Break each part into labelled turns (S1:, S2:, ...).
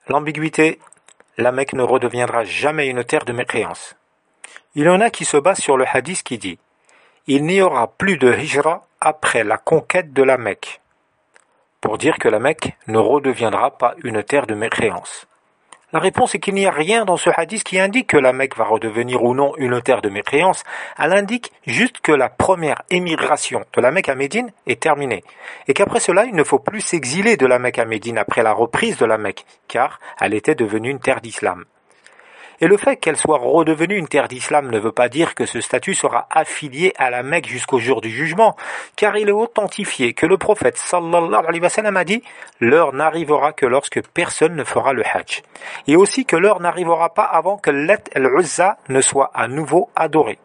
S1: L'ambiguïté, la Mecque ne redeviendra jamais une terre de mécréance. Il y en a qui se basent sur le hadith qui dit « Il n'y aura plus de hijra après la conquête de la Mecque » pour dire que la Mecque ne redeviendra pas une terre de mécréance. La réponse est qu'il n'y a rien dans ce hadith qui indique que la Mecque va redevenir ou non une terre de mécréance. Elle indique juste que la première émigration de la Mecque à Médine est terminée et qu'après cela, il ne faut plus s'exiler de la Mecque à Médine après la reprise de la Mecque, car elle était devenue une terre d'islam. Et le fait qu'elle soit redevenue une terre d'islam ne veut pas dire que ce statut sera affilié à la Mecque jusqu'au jour du jugement, car il est authentifié que le prophète sallallahu alayhi wa sallam a dit « L'heure n'arrivera que lorsque personne ne fera le hajj ». Et aussi que l'heure n'arrivera pas avant que Lat al-Uzza ne soit à nouveau adoré.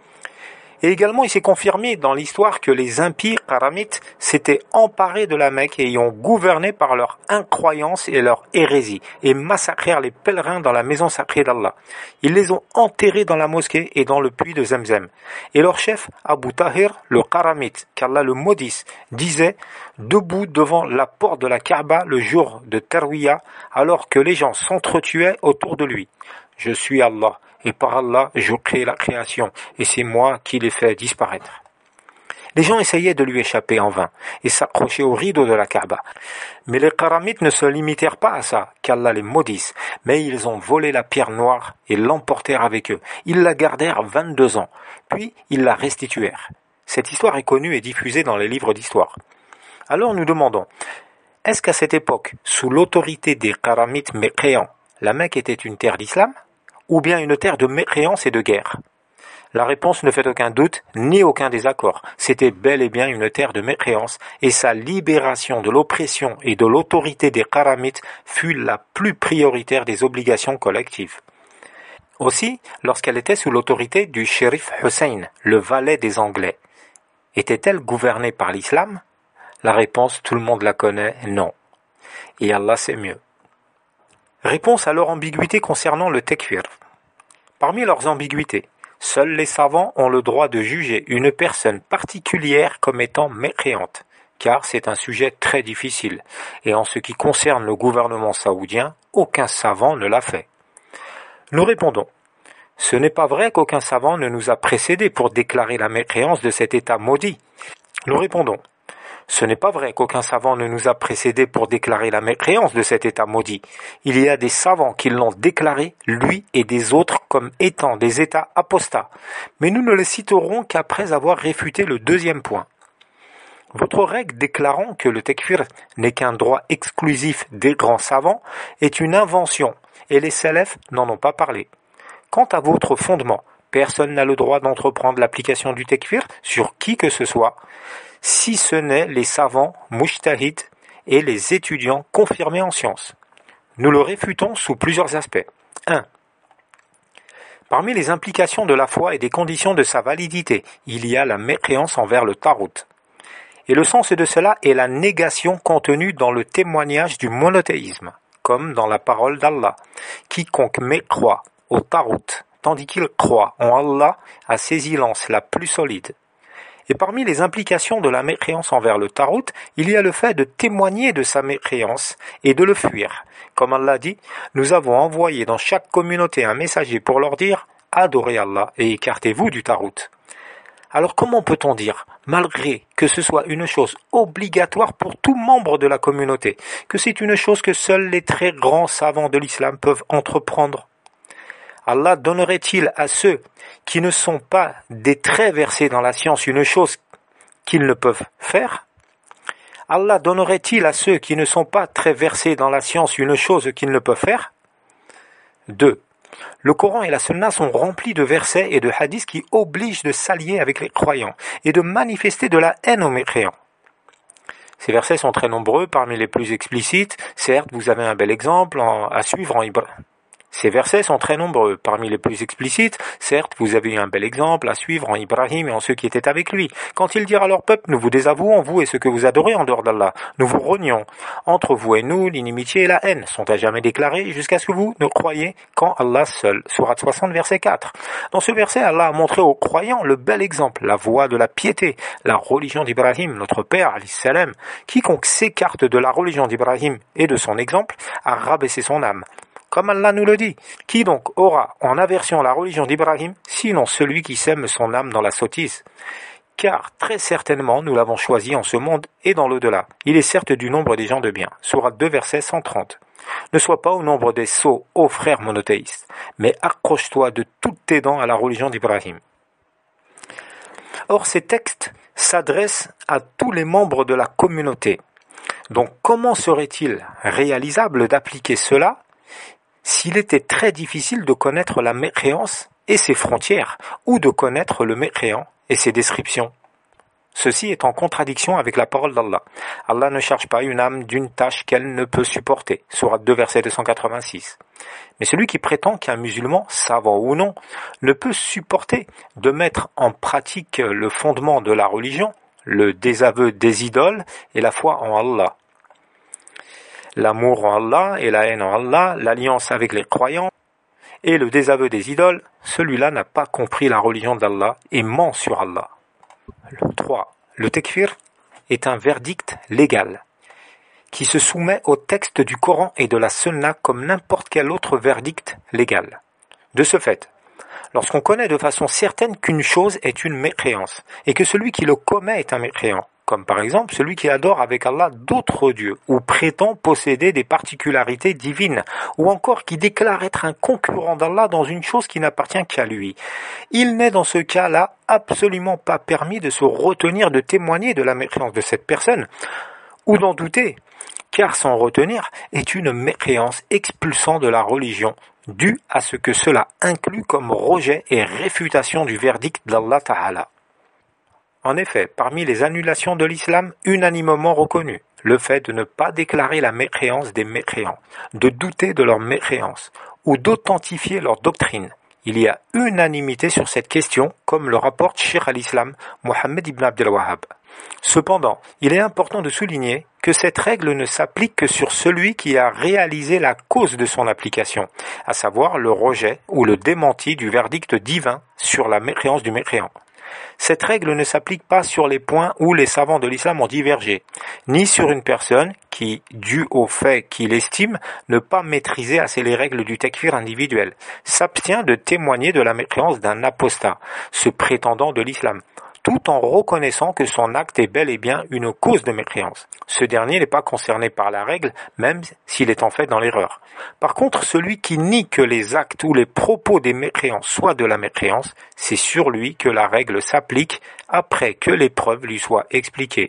S1: Et également, il s'est confirmé dans l'histoire que les impies qaramites s'étaient emparés de la Mecque et y ont gouverné par leur incroyance et leur hérésie et massacrèrent les pèlerins dans la maison sacrée d'Allah. Ils les ont enterrés dans la mosquée et dans le puits de Zemzem. Et leur chef, Abu Tahir, le qaramite, qu'Allah le maudisse, disait, debout devant la porte de la Kaaba le jour de Tarwiya, alors que les gens s'entretuaient autour de lui. Je suis Allah. Et par Allah, je crée la création, et c'est moi qui les fais disparaître. Les gens essayaient de lui échapper en vain, et s'accrochaient au rideau de la Kaaba. Mais les qaramites ne se limitèrent pas à ça, qu'Allah les maudisse, mais ils ont volé la pierre noire et l'emportèrent avec eux. Ils la gardèrent 22 ans, puis ils la restituèrent. Cette histoire est connue et diffusée dans les livres d'histoire. Alors nous demandons, est-ce qu'à cette époque, sous l'autorité des qaramites mécréants, la Mecque était une terre d'islam ? Ou bien une terre de mécréance et de guerre? La réponse ne fait aucun doute, ni aucun désaccord. C'était bel et bien une terre de mécréance, et sa libération de l'oppression et de l'autorité des qaramites fut la plus prioritaire des obligations collectives. Aussi, lorsqu'elle était sous l'autorité du shérif Hussein, le valet des Anglais, était-elle gouvernée par l'islam? La réponse, tout le monde la connaît, non. Et Allah sait mieux. Réponse à leur ambiguïté concernant le tekfir. Parmi leurs ambiguïtés, seuls les savants ont le droit de juger une personne particulière comme étant mécréante, car c'est un sujet très difficile, et en ce qui concerne le gouvernement saoudien, aucun savant ne l'a fait. Nous répondons, ce n'est pas vrai qu'aucun savant ne nous a précédés pour déclarer la mécréance de cet État maudit. Nous répondons, ce n'est pas vrai qu'aucun savant ne nous a précédés pour déclarer la mécréance de cet État maudit. Il y a des savants qui l'ont déclaré, lui et des autres, comme étant des États apostats. Mais nous ne les citerons qu'après avoir réfuté le deuxième point. Votre règle déclarant que le tekfir n'est qu'un droit exclusif des grands savants est une invention, et les salafs n'en ont pas parlé. Quant à votre fondement, personne n'a le droit d'entreprendre l'application du tekfir sur qui que ce soit, si ce n'est les savants mujtahid et les étudiants confirmés en sciences. Nous le réfutons sous plusieurs aspects. 1. Parmi les implications de la foi et des conditions de sa validité, il y a la mécréance envers le Tarout. Et le sens de cela est la négation contenue dans le témoignage du monothéisme, comme dans la parole d'Allah. Quiconque mécroit au Tarout, tandis qu'il croit en Allah, a saisillance la plus solide. Et parmi les implications de la mécréance envers le Tarout, il y a le fait de témoigner de sa mécréance et de le fuir. Comme Allah dit, nous avons envoyé dans chaque communauté un messager pour leur dire « Adorez Allah et écartez-vous du Tarout ». Alors comment peut-on dire, malgré que ce soit une chose obligatoire pour tout membre de la communauté, que c'est une chose que seuls les très grands savants de l'islam peuvent entreprendre? Allah donnerait-il à ceux qui ne sont pas des très versés dans la science une chose qu'ils ne peuvent faire? Allah donnerait-il à ceux qui ne sont pas très versés dans la science une chose qu'ils ne peuvent faire? 2. Le Coran et la Sunna sont remplis de versets et de hadiths qui obligent de s'allier avec les croyants et de manifester de la haine aux mécréants. Ces versets sont très nombreux, parmi les plus explicites. Certes, vous avez un bel exemple à suivre en Ibrahim. Ces versets sont très nombreux. Parmi les plus explicites, certes, vous avez eu un bel exemple à suivre en Ibrahim et en ceux qui étaient avec lui. Quand ils dirent à leur peuple, nous vous désavouons, vous et ce que vous adorez en dehors d'Allah. Nous vous renions. Entre vous et nous, l'inimitié et la haine sont à jamais déclarées jusqu'à ce que vous ne croyiez qu'en Allah seul. Sourate 60, verset 4. Dans ce verset, Allah a montré aux croyants le bel exemple, la voie de la piété, la religion d'Ibrahim, notre père, alayhi salam. Quiconque s'écarte de la religion d'Ibrahim et de son exemple a rabaissé son âme. Comme Allah nous le dit, qui donc aura en aversion la religion d'Ibrahim, sinon celui qui sème son âme dans la sottise? Car très certainement nous l'avons choisi en ce monde et dans l'au-delà. Il est certes du nombre des gens de bien. Sourate 2, verset 130. Ne sois pas au nombre des sots, ô frères monothéistes, mais accroche-toi de toutes tes dents à la religion d'Ibrahim. Or, ces textes s'adressent à tous les membres de la communauté. Donc, comment serait-il réalisable d'appliquer cela s'il était très difficile de connaître la mécréance et ses frontières, ou de connaître le mécréant et ses descriptions? Ceci est en contradiction avec la parole d'Allah. Allah ne charge pas une âme d'une tâche qu'elle ne peut supporter. Sourate 2, verset 286. Mais celui qui prétend qu'un musulman, savant ou non, ne peut supporter de mettre en pratique le fondement de la religion, le désaveu des idoles et la foi en Allah. L'amour en Allah et la haine en Allah, l'alliance avec les croyants et le désaveu des idoles, celui-là n'a pas compris la religion d'Allah et ment sur Allah. 3. Le tekfir est un verdict légal qui se soumet au texte du Coran et de la Sunna comme n'importe quel autre verdict légal. De ce fait, lorsqu'on connaît de façon certaine qu'une chose est une mécréance et que celui qui le commet est un mécréant, comme par exemple celui qui adore avec Allah d'autres dieux ou prétend posséder des particularités divines ou encore qui déclare être un concurrent d'Allah dans une chose qui n'appartient qu'à lui. Il n'est dans ce cas-là absolument pas permis de se retenir de témoigner de la mécréance de cette personne ou d'en douter, car s'en retenir est une mécréance expulsant de la religion due à ce que cela inclut comme rejet et réfutation du verdict d'Allah Ta'ala. En effet, parmi les annulations de l'islam unanimement reconnues, le fait de ne pas déclarer la mécréance des mécréants, de douter de leur mécréance ou d'authentifier leur doctrine. Il y a unanimité sur cette question, comme le rapporte Cheikh al-Islam Mohammed ibn Abdel Wahhab. Cependant, il est important de souligner que cette règle ne s'applique que sur celui qui a réalisé la cause de son application, à savoir le rejet ou le démenti du verdict divin sur la mécréance du mécréant. Cette règle ne s'applique pas sur les points où les savants de l'islam ont divergé, ni sur une personne qui, dû au fait qu'il estime ne pas maîtriser assez les règles du tekfir individuel, s'abstient de témoigner de la mécréance d'un apostat, se prétendant de l'islam, tout en reconnaissant que son acte est bel et bien une cause de mécréance. Ce dernier n'est pas concerné par la règle, même s'il est en fait dans l'erreur. Par contre, celui qui nie que les actes ou les propos des mécréants soient de la mécréance, c'est sur lui que la règle s'applique après que les preuves lui soient expliquées.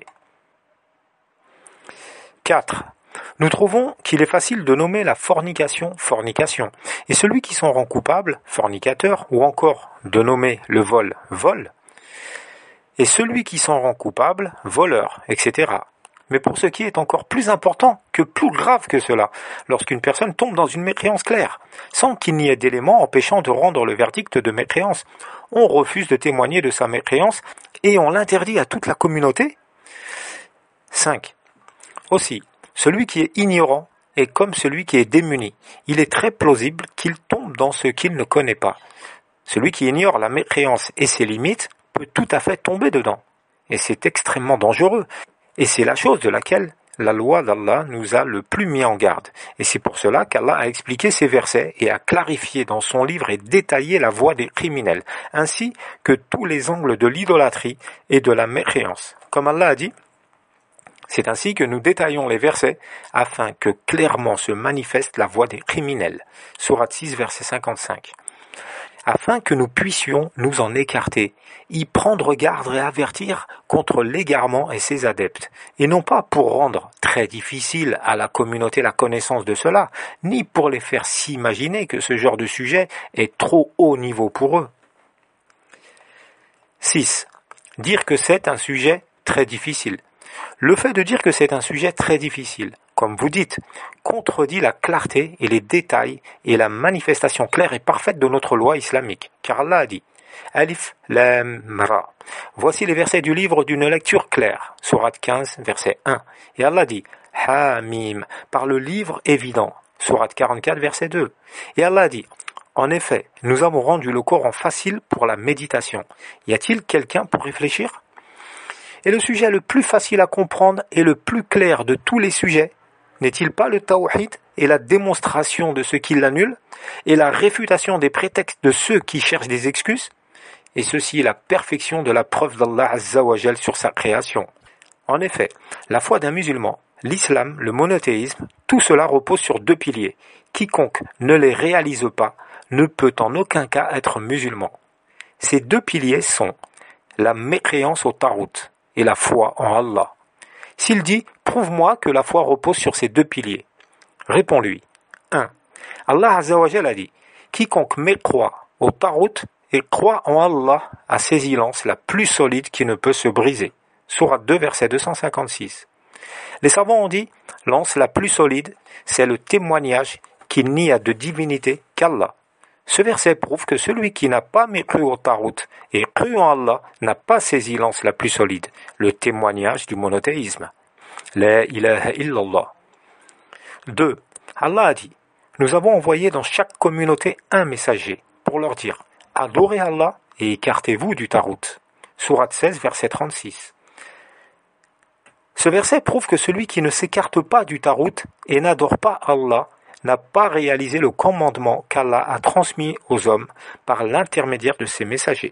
S1: 4. Nous trouvons qu'il est facile de nommer la fornication, fornication, et celui qui s'en rend coupable, fornicateur, ou encore de nommer le vol, vol, et celui qui s'en rend coupable, voleur, etc. Mais pour ce qui est encore plus important, que plus grave que cela, lorsqu'une personne tombe dans une mécréance claire, sans qu'il n'y ait d'éléments empêchant de rendre le verdict de mécréance, on refuse de témoigner de sa mécréance et on l'interdit à toute la communauté. 5. Aussi, celui qui est ignorant est comme celui qui est démuni. Il est très plausible qu'il tombe dans ce qu'il ne connaît pas. Celui qui ignore la mécréance et ses limites peut tout à fait tomber dedans. Et c'est extrêmement dangereux. Et c'est la chose de laquelle la loi d'Allah nous a le plus mis en garde. Et c'est pour cela qu'Allah a expliqué ces versets et a clarifié dans son livre et détaillé la voie des criminels, ainsi que tous les angles de l'idolâtrie et de la mécréance. Comme Allah a dit, c'est ainsi que nous détaillons les versets afin que clairement se manifeste la voie des criminels. Sourate 6, verset 55. Afin que nous puissions nous en écarter, y prendre garde et avertir contre l'égarement et ses adeptes, et non pas pour rendre très difficile à la communauté la connaissance de cela, ni pour les faire s'imaginer que ce genre de sujet est trop haut niveau pour eux. 6. Dire que c'est un sujet très difficile. Le fait de dire que c'est un sujet très difficile comme vous dites, contredit la clarté et les détails et la manifestation claire et parfaite de notre loi islamique. Car Allah a dit Alif Lam Ra. Voici les versets du livre d'une lecture claire. Sourate 15, verset 1. Et Allah dit Hamim, par le livre évident. Sourate 44, verset 2. Et Allah dit En effet, nous avons rendu le Coran facile pour la méditation. Y a-t-il quelqu'un pour réfléchir? Et le sujet le plus facile à comprendre et le plus clair de tous les sujets, n'est-il pas le tawhid et la démonstration de ce qui l'annule et la réfutation des prétextes de ceux qui cherchent des excuses? Et ceci est la perfection de la preuve d'Allah Azza wa Jal sur sa création. En effet, la foi d'un musulman, l'islam, le monothéisme, tout cela repose sur deux piliers. Quiconque ne les réalise pas ne peut en aucun cas être musulman. Ces deux piliers sont la mécréance au tarout et la foi en Allah. S'il dit « Prouve-moi que la foi repose sur ces deux piliers », réponds-lui 1. Allah Azza wa Jal a dit « Quiconque mécroit au tarout et croit en Allah a saisi l'anse la plus solide qui ne peut se briser. » Sourate 2, verset 256. Les savants ont dit « L'anse la plus solide, c'est le témoignage qu'il n'y a de divinité qu'Allah. » Ce verset prouve que celui qui n'a pas mécru au tarout et cru en Allah n'a pas saisi l'anse la plus solide, le témoignage du monothéisme. La ilaha illallah. 2. Allah a dit « Nous avons envoyé dans chaque communauté un messager pour leur dire « Adorez Allah et écartez-vous du tarout. » Sourate 16, verset 36. Ce verset prouve que celui qui ne s'écarte pas du tarout et n'adore pas Allah n'a pas réalisé le commandement qu'Allah a transmis aux hommes par l'intermédiaire de ses messagers.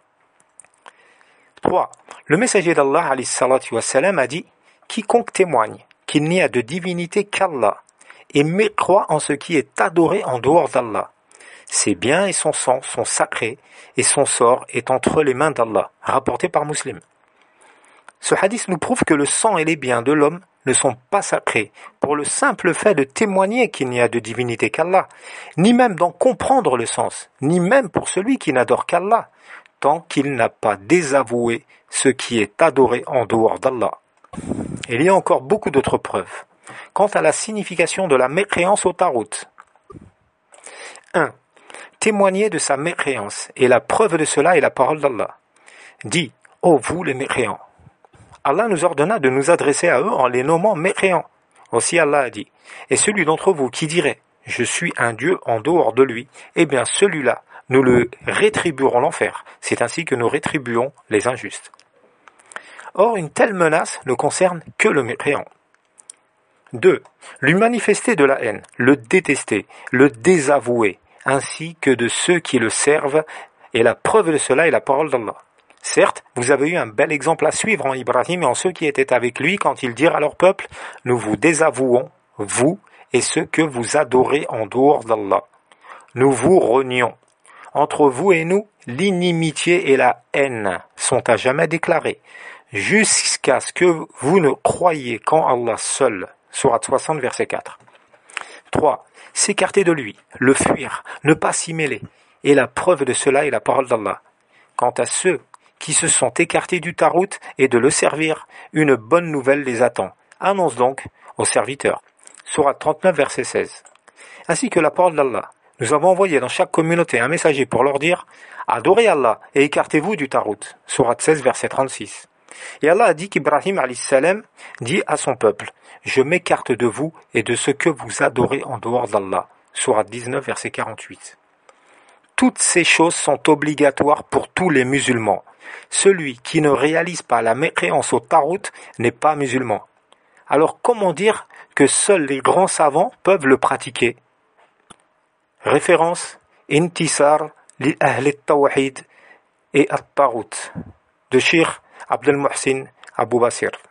S1: 3. Le messager d'Allah a dit « Quiconque témoigne qu'il n'y a de divinité qu'Allah et mécroit en ce qui est adoré en dehors d'Allah, ses biens et son sang sont sacrés et son sort est entre les mains d'Allah. » Rapporté par Muslim. Ce hadith nous prouve que le sang et les biens de l'homme ne sont pas sacrés pour le simple fait de témoigner qu'il n'y a de divinité qu'Allah, ni même d'en comprendre le sens, ni même pour celui qui n'adore qu'Allah, tant qu'il n'a pas désavoué ce qui est adoré en dehors d'Allah. Il y a encore beaucoup d'autres preuves. Quant à la signification de la mécréance au tarout. 1. Témoigner de sa mécréance, et la preuve de cela est la parole d'Allah. Dit, ô vous les mécréants. Allah nous ordonna de nous adresser à eux en les nommant mécréants. Aussi Allah a dit, et celui d'entre vous qui dirait, je suis un Dieu en dehors de lui, eh bien celui-là, nous le rétribuerons l'enfer. C'est ainsi que nous rétribuons les injustes. Or, une telle menace ne concerne que le mécréant. 2. Lui manifester de la haine, le détester, le désavouer, ainsi que de ceux qui le servent, et la preuve de cela est la parole d'Allah. Certes, vous avez eu un bel exemple à suivre en Ibrahim et en ceux qui étaient avec lui quand ils dirent à leur peuple « Nous vous désavouons, vous et ceux que vous adorez en dehors d'Allah. Nous vous renions. Entre vous et nous, l'inimitié et la haine sont à jamais déclarées, jusqu'à ce que vous ne croyiez qu'en Allah seul. » Sourate 60, verset 4. 3. S'écarter de lui, le fuir, ne pas s'y mêler. Et la preuve de cela est la parole d'Allah. Quant à ceux qui se sont écartés du tarout et de le servir, une bonne nouvelle les attend. Annonce donc aux serviteurs. Sourate 39, verset 16. Ainsi que la parole d'Allah. Nous avons envoyé dans chaque communauté un messager pour leur dire « Adorez Allah et écartez-vous du tarout. » Sourate 16, verset 36. Et Allah a dit qu'Ibrahim a.s. dit à son peuple « Je m'écarte de vous et de ce que vous adorez en dehors d'Allah. » Sourate 19, verset 48. Toutes ces choses sont obligatoires pour tous les musulmans. Celui qui ne réalise pas la mécréance au tarout n'est pas musulman. Alors comment dire que seuls les grands savants peuvent le pratiquer? Référence Intisar li Ahl al-Tawhid et al-Tarout de Cheikh Abdel Muhsin Abou Basir.